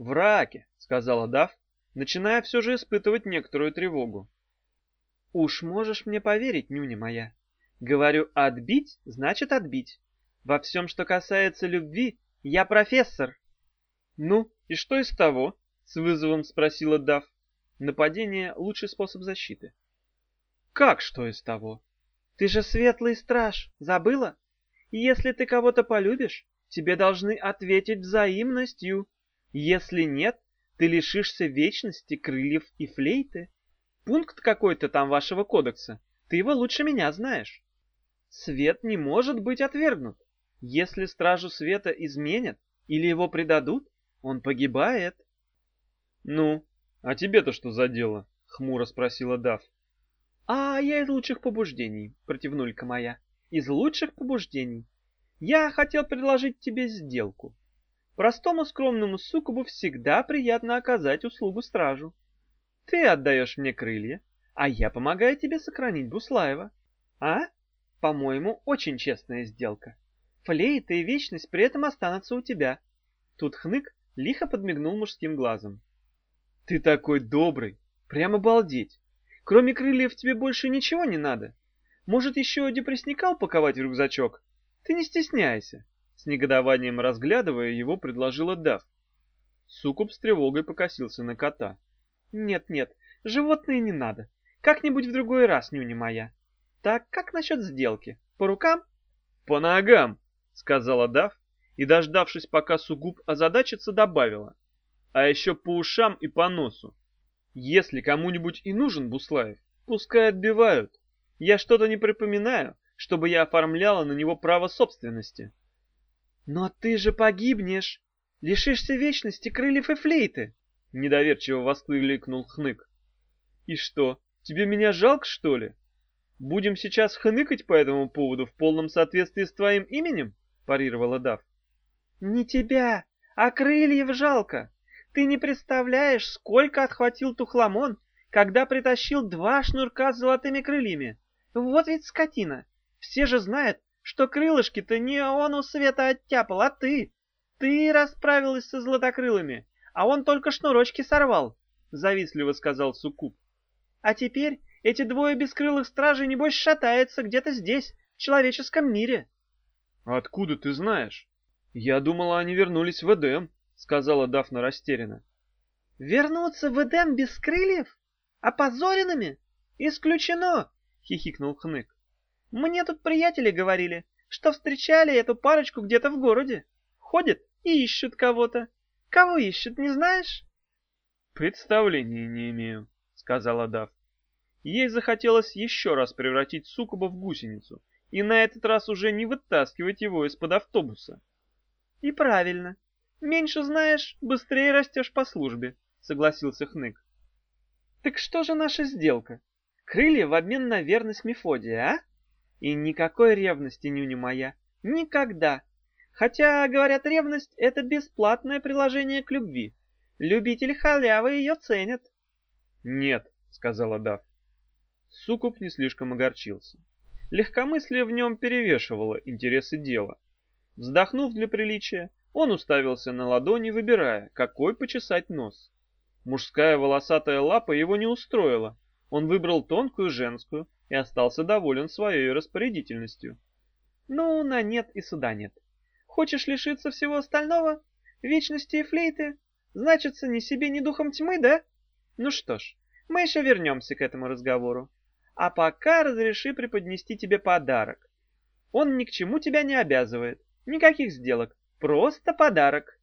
В раке, сказала Дав, начиная все же испытывать некоторую тревогу. Уж можешь мне поверить, нюня моя. Говорю, отбить значит отбить. Во всем, что касается любви, я профессор. Ну, и что из того? С вызовом спросила Дав. Нападение — лучший способ защиты. Как что из того? Ты же светлый страж, забыла? И если ты кого-то полюбишь, тебе должны ответить взаимностью. Если нет, ты лишишься вечности, крыльев и флейты. Пункт какой-то там вашего кодекса. Ты его лучше меня знаешь. Свет не может быть отвергнут. Если стражу света изменят или его предадут, он погибает. Ну, а тебе-то что за дело? Хмуро спросила Дав. А я из лучших побуждений, противнулька моя. Из лучших побуждений. Я хотел предложить тебе сделку. Простому скромному суккубу всегда приятно оказать услугу стражу. Ты отдаешь мне крылья, а я помогаю тебе сохранить Буслаева. А? По-моему, очень честная сделка. Флейта и вечность при этом останутся у тебя. Тут Хнык лихо подмигнул мужским глазом. Ты такой добрый, прямо балдеть. Кроме крыльев тебе больше ничего не надо. Может, еще депрессника упаковать в рюкзачок? Ты не стесняйся. С негодованием разглядывая его, предложила Дав. Суккуб с тревогой покосился на кота. Нет, животные не надо. Как-нибудь в другой раз, нюня моя. Так как насчет сделки? По рукам? По ногам, сказала Дав, и, дождавшись, пока Сугуб озадачится, добавила. А еще по ушам и по носу. Если кому-нибудь и нужен Буслаев, пускай отбивают. Я что-то не припоминаю, чтобы я оформляла на него право собственности. Но ты же погибнешь, лишишься вечности, крыльев и флейты, недоверчиво воскликнул Хнык. И что, тебе меня жалко, что ли? Будем сейчас хныкать по этому поводу в полном соответствии с твоим именем? Парировала Дав. Не тебя, а крыльев жалко. Ты не представляешь, сколько отхватил Тухламон, когда притащил 2 шнурка с золотыми крыльями. Вот ведь скотина. Все же знают, что крылышки-то не он у Света оттяпал, а ты. Ты расправилась со златокрылыми, а он только шнурочки сорвал, завистливо сказал Суккуб. А теперь эти 2 бескрылых стражей, небось, шатаются где-то здесь, в человеческом мире. Откуда ты знаешь? Я думала, они вернулись в Эдем, сказала Дафна растерянно. Вернуться в Эдем без крыльев? Опозоренными? Исключено, хихикнул Хнык. Мне тут приятели говорили, что встречали эту парочку где-то в городе. Ходят и ищут кого-то. Кого ищут, не знаешь? Представления не имею, сказала Дав. Ей захотелось еще раз превратить Суккуба в гусеницу, и на этот раз уже не вытаскивать его из-под автобуса. И правильно. Меньше знаешь, быстрее растешь по службе, согласился Хнык. Так что же наша сделка? Крылья в обмен на верность Мефодия, а? И никакой ревности, нюня моя, никогда. Хотя, говорят, ревность — это бесплатное приложение к любви. Любители халявы ее ценят. Нет, сказала Дав. Суккуб не слишком огорчился. Легкомыслие в нем перевешивало интересы дела. Вздохнув для приличия, он уставился на ладони, выбирая, какой почесать нос. Мужская волосатая лапа его не устроила. Он выбрал тонкую женскую и остался доволен своей распорядительностью. Ну, на нет и суда нет. Хочешь лишиться всего остального? Вечности и флейты? Значится, ни себе, ни духом тьмы, да? Ну что ж, мы еще вернемся к этому разговору. А пока разреши преподнести тебе подарок. Он ни к чему тебя не обязывает. Никаких сделок. Просто подарок.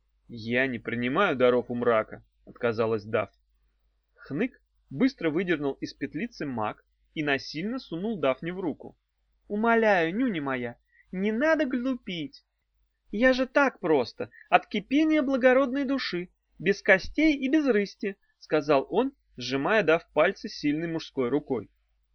Я не принимаю даров у мрака, отказалась Дав. Хнык быстро выдернул из петлицы маг и насильно сунул Дафне в руку. Умоляю, нюня моя, не надо глупить. Я же так просто, от кипения благородной души, без костей и без рысти, сказал он, сжимая Дав пальцы сильной мужской рукой.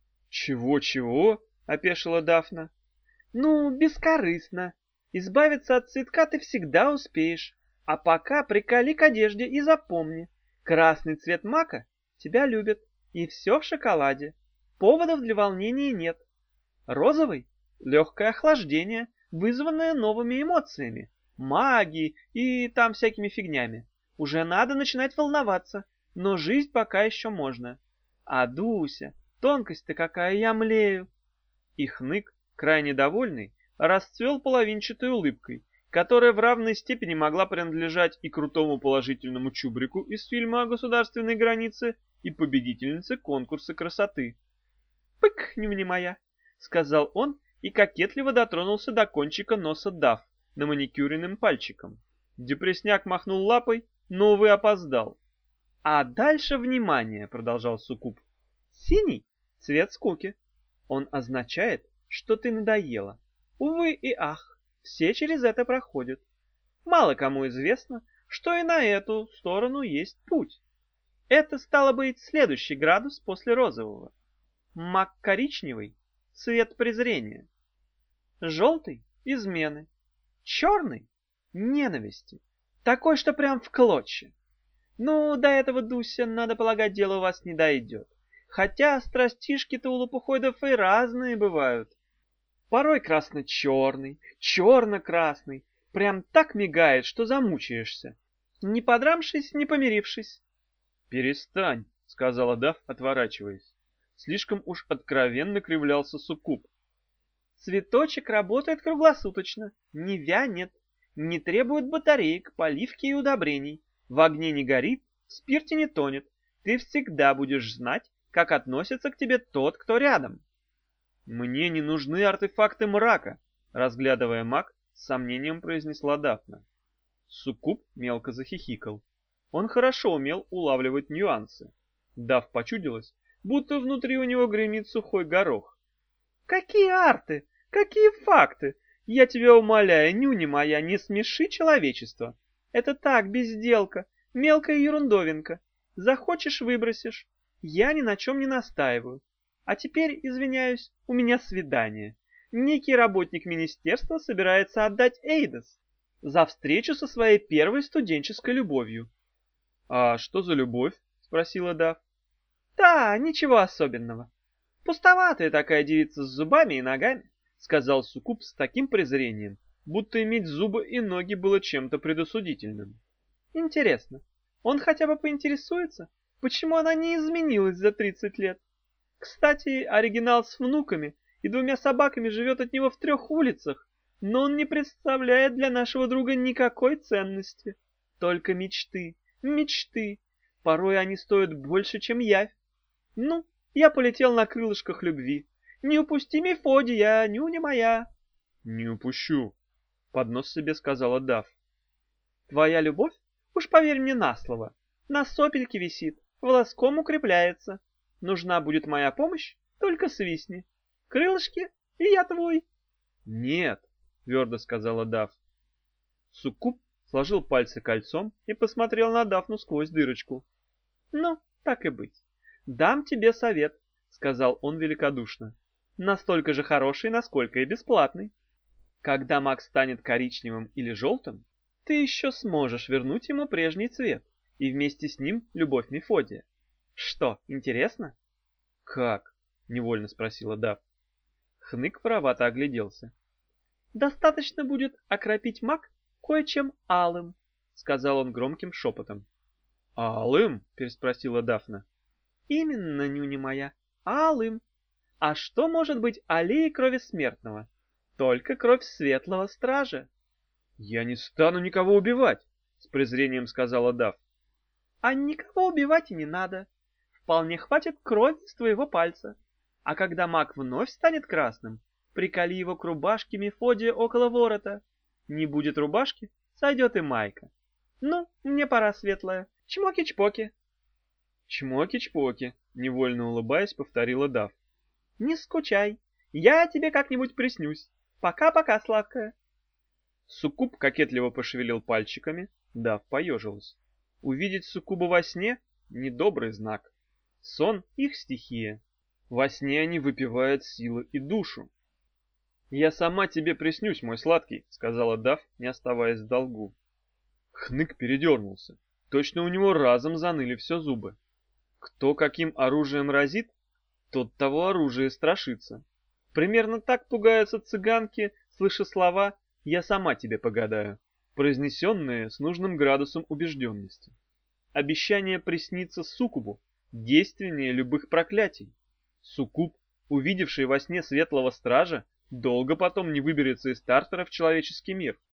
Чего-чего? Опешила Дафна. Ну, бескорыстно. Избавиться от цветка ты всегда успеешь. А пока приколи к одежде и запомни. Красный цвет мака тебя любят. И все в шоколаде. Поводов для волнения нет. Розовый — легкое охлаждение, вызванное новыми эмоциями, магией и там всякими фигнями. Уже надо начинать волноваться, но жизнь пока еще можно. А Дуся, тонкость-то какая, я млею. И Хнык, крайне довольный, расцвел половинчатой улыбкой, которая в равной степени могла принадлежать и крутому положительному чубрику из фильма о государственной границе, и победительнице конкурса красоты. «Пык, не моя!» — сказал он и кокетливо дотронулся до кончика носа Даф на маникюренным пальчиком. Депресняк махнул лапой, но, увы, опоздал. «А дальше внимание!» — продолжал Суккуб. «Синий — цвет скуки. Он означает, что ты надоела. Увы и ах, все через это проходят. Мало кому известно, что и на эту сторону есть путь. Это стало быть следующий градус после розового. Мак коричневый — цвет презрения. Желтый — измены. Черный — ненависти. Такой, что прям в клочья. Ну, до этого, Дуся, надо полагать, дело у вас не дойдет. Хотя страстишки-то у лопухоидов и разные бывают. Порой красно-черный, черно-красный. Прям так мигает, что замучаешься. Не подрамшись, не помирившись. «Перестань», — сказала Даф, отворачиваясь. Слишком уж откровенно кривлялся Суккуб. «Цветочек работает круглосуточно, не вянет, не требует батареек, поливки и удобрений, в огне не горит, в спирте не тонет. Ты всегда будешь знать, как относится к тебе тот, кто рядом». «Мне не нужны артефакты мрака», — разглядывая маг, с сомнением произнесла Дафна. Суккуб мелко захихикал. Он хорошо умел улавливать нюансы. Даф почудилось, будто внутри у него гремит сухой горох. «Какие арты? Какие факты? Я тебя умоляю, нюня моя, не смеши человечество. Это так, безделка, мелкая ерундовинка. Захочешь — выбросишь. Я ни на чем не настаиваю. А теперь, извиняюсь, у меня свидание. Некий работник министерства собирается отдать Эйдос за встречу со своей первой студенческой любовью». «А что за любовь?» — спросила Даф. «Да, ничего особенного. Пустоватая такая девица с зубами и ногами», — сказал Суккуб с таким презрением, будто иметь зубы и ноги было чем-то предосудительным. «Интересно, он хотя бы поинтересуется, почему она не изменилась за 30 лет? Кстати, оригинал с внуками и 2 собаками живет от него в 3 улицах, но он не представляет для нашего друга никакой ценности. Только мечты, мечты. Порой они стоят больше, чем явь. Ну, я полетел на крылышках любви. Не упусти, Мефодия, нюня моя». «Не упущу», — под нос себе сказала Даф. «Твоя любовь, уж поверь мне на слово, на сопельке висит, волоском укрепляется. Нужна будет моя помощь, только свистни. Крылышки, и я твой». «Нет», — твердо сказала Даф. Суккуб сложил пальцы кольцом и посмотрел на Дафну сквозь дырочку. «Ну, так и быть. Дам тебе совет», — сказал он великодушно. «Настолько же хороший, насколько и бесплатный. Когда маг станет коричневым или желтым, ты еще сможешь вернуть ему прежний цвет, и вместе с ним любовь Мефодия. Что, интересно?» «Как?» — невольно спросила Даф. Хнык воровато огляделся. «Достаточно будет окропить маг кое-чем алым», — сказал он громким шепотом. «Алым?» — переспросила Дафна. «Именно, нюня моя, алым. А что может быть аллеей крови смертного? Только кровь светлого стража». «Я не стану никого убивать», — с презрением сказала Даф. «А никого убивать и не надо. Вполне хватит крови с твоего пальца. А когда маг вновь станет красным, приколи его к рубашке Мефодия около ворота. Не будет рубашки, сойдет и майка. Ну, мне пора, светлая. Чмоки-чпоки». «Чмоки-чпоки», — невольно улыбаясь, повторила Даф. «Не скучай, я тебе как-нибудь приснюсь. Пока-пока, сладкая». Суккуб кокетливо пошевелил пальчиками, Даф поежилась. Увидеть Суккуба во сне — недобрый знак. Сон — их стихия. Во сне они выпивают силы и душу. «Я сама тебе приснюсь, мой сладкий», — сказала Даф, не оставаясь в долгу. Хнык передернулся. Точно у него разом заныли все зубы. Кто каким оружием разит, тот того оружия страшится. Примерно так пугаются цыганки, слыша слова «я сама тебе погадаю». произнесенные с нужным градусом убежденности. Обещание присниться суккубу действеннее любых проклятий. Суккуб, увидевший во сне светлого стража, долго потом не выберется из Тартара в человеческий мир.